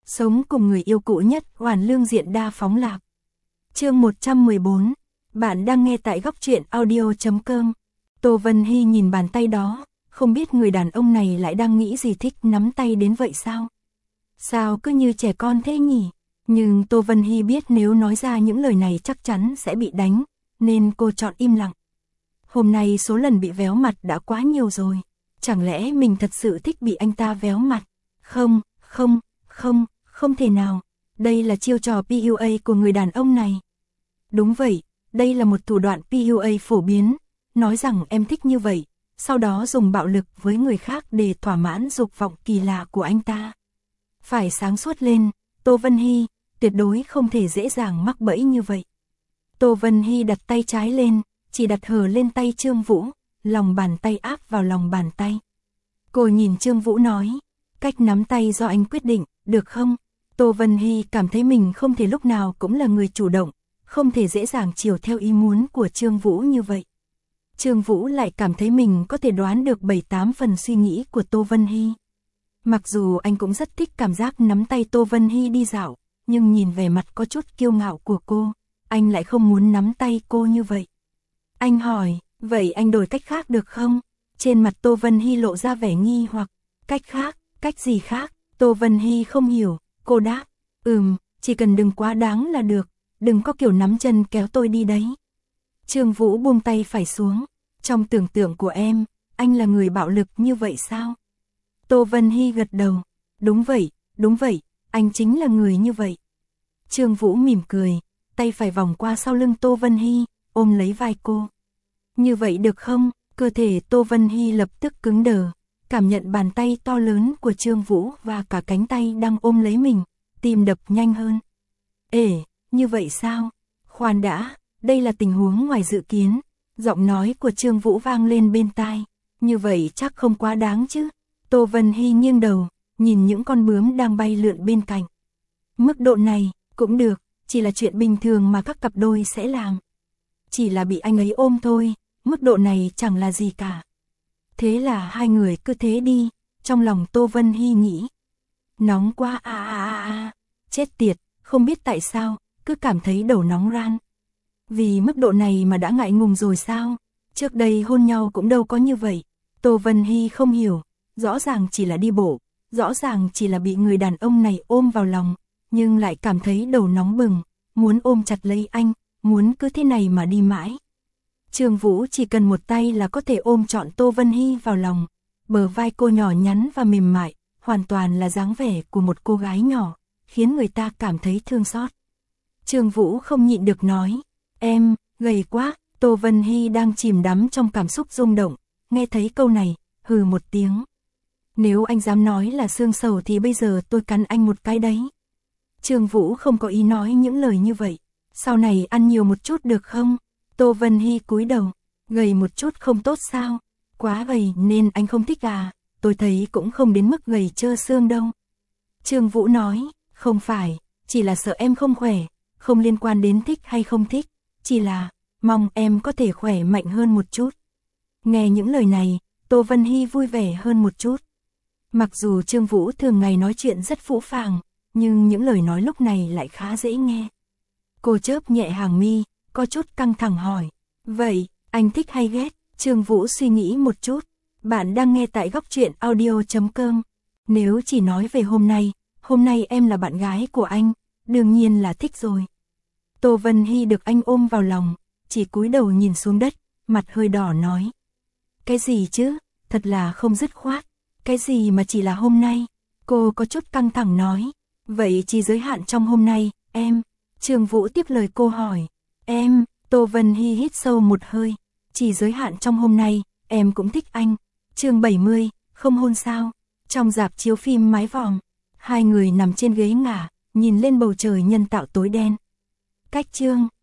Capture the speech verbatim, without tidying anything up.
Sống cùng người yêu cũ nhất, hoàn lương diện đa phóng lạc. Chương một trăm mười bốn. Bạn đang nghe tại góc truyện audio chấm com. Tô Vân Hy nhìn bàn tay đó, không biết người đàn ông này lại đang nghĩ gì, thích nắm tay đến vậy sao? Sao cứ như trẻ con thế nhỉ? Nhưng Tô Vân Hy biết nếu nói ra những lời này chắc chắn sẽ bị đánh, nên cô chọn im lặng. Hôm nay số lần bị véo mặt đã quá nhiều rồi. Chẳng lẽ mình thật sự thích bị anh ta véo mặt? Không, không, không, không thể nào. Đây là chiêu trò pê u a của người đàn ông này. Đúng vậy, đây là một thủ đoạn pê u a phổ biến. Nói rằng em thích như vậy, sau đó dùng bạo lực với người khác để thỏa mãn dục vọng kỳ lạ của anh ta. Phải sáng suốt lên, Tô Vân Hy, tuyệt đối không thể dễ dàng mắc bẫy như vậy. Tô Vân Hy đặt tay trái lên, chỉ đặt hờ lên tay Trương Vũ, lòng bàn tay áp vào lòng bàn tay. Cô nhìn Trương Vũ nói, cách nắm tay do anh quyết định, được không? Tô Vân Hy cảm thấy mình không thể lúc nào cũng là người chủ động, không thể dễ dàng chiều theo ý muốn của Trương Vũ như vậy. Trương Vũ lại cảm thấy mình có thể đoán được bảy tám phần suy nghĩ của Tô Vân Hy. Mặc dù anh cũng rất thích cảm giác nắm tay Tô Vân Hy đi dạo, nhưng nhìn vẻ mặt có chút kiêu ngạo của cô, anh lại không muốn nắm tay cô như vậy. Anh hỏi, vậy anh đổi cách khác được không? Trên mặt Tô Vân Hy lộ ra vẻ nghi hoặc, cách khác, cách gì khác? Tô Vân Hy không hiểu, cô đáp, ừm, chỉ cần đừng quá đáng là được, đừng có kiểu nắm chân kéo tôi đi đấy. Trương Vũ buông tay phải xuống, trong tưởng tượng của em, anh là người bạo lực như vậy sao? Tô Vân Hy gật đầu, đúng vậy, đúng vậy, anh chính là người như vậy. Trương Vũ mỉm cười, tay phải vòng qua sau lưng Tô Vân Hy, ôm lấy vai cô. Như vậy được không? Cơ thể Tô Vân Hy lập tức cứng đờ, cảm nhận bàn tay to lớn của Trương Vũ và cả cánh tay đang ôm lấy mình, tim đập nhanh hơn. Ê, như vậy sao? Khoan đã, đây là tình huống ngoài dự kiến. Giọng nói của Trương Vũ vang lên bên tai. Như vậy chắc không quá đáng chứ? Tô Vân Hy nghiêng đầu, nhìn những con bướm đang bay lượn bên cạnh. Mức độ này, cũng được, chỉ là chuyện bình thường mà các cặp đôi sẽ làm. Chỉ là bị anh ấy ôm thôi, mức độ này chẳng là gì cả. Thế là hai người cứ thế đi, trong lòng Tô Vân Hy nghĩ. Nóng quá à à à à, chết tiệt, không biết tại sao, cứ cảm thấy đầu nóng ran. Vì mức độ này mà đã ngại ngùng rồi sao? Trước đây hôn nhau cũng đâu có như vậy. Tô Vân Hy không hiểu, rõ ràng chỉ là đi bộ, rõ ràng chỉ là bị người đàn ông này ôm vào lòng, nhưng lại cảm thấy đầu nóng bừng, muốn ôm chặt lấy anh, muốn cứ thế này mà đi mãi. Trương Vũ chỉ cần một tay là có thể ôm trọn Tô Vân Hy vào lòng, bờ vai cô nhỏ nhắn và mềm mại, hoàn toàn là dáng vẻ của một cô gái nhỏ, khiến người ta cảm thấy thương xót. Trương Vũ không nhịn được nói, em, gầy quá. Tô Vân Hy đang chìm đắm trong cảm xúc rung động, nghe thấy câu này, hừ một tiếng. Nếu anh dám nói là xương sầu thì bây giờ tôi cắn anh một cái đấy. Trương Vũ không có ý nói những lời như vậy, sau này ăn nhiều một chút được không? Tô Vân Hy cúi đầu, gầy một chút không tốt sao? Quá gầy nên anh không thích à? Tôi thấy cũng không đến mức gầy trơ xương đâu. Trương Vũ nói, không phải, chỉ là sợ em không khỏe, không liên quan đến thích hay không thích, chỉ là mong em có thể khỏe mạnh hơn một chút. Nghe những lời này, Tô Vân Hy vui vẻ hơn một chút. Mặc dù Trương Vũ thường ngày nói chuyện rất phũ phàng, nhưng những lời nói lúc này lại khá dễ nghe. Cô chớp nhẹ hàng mi, có chút căng thẳng hỏi, vậy, anh thích hay ghét? Trương Vũ suy nghĩ một chút, bạn đang nghe tại góc truyện audio chấm com. Nếu chỉ nói về hôm nay, hôm nay em là bạn gái của anh, đương nhiên là thích rồi. Tô Vân Hy được anh ôm vào lòng, chỉ cúi đầu nhìn xuống đất, mặt hơi đỏ nói. Cái gì chứ, thật là không dứt khoát, cái gì mà chỉ là hôm nay? Cô có chút căng thẳng nói, vậy chỉ giới hạn trong hôm nay, em. Trương Vũ tiếp lời cô hỏi, em. Tô Vân Hy hít sâu một hơi, chỉ giới hạn trong hôm nay, em cũng thích anh. Chương bảy mươi, không hôn sao? Trong rạp chiếu phim mái vòm, hai người nằm trên ghế ngả, nhìn lên bầu trời nhân tạo tối đen. Cách chương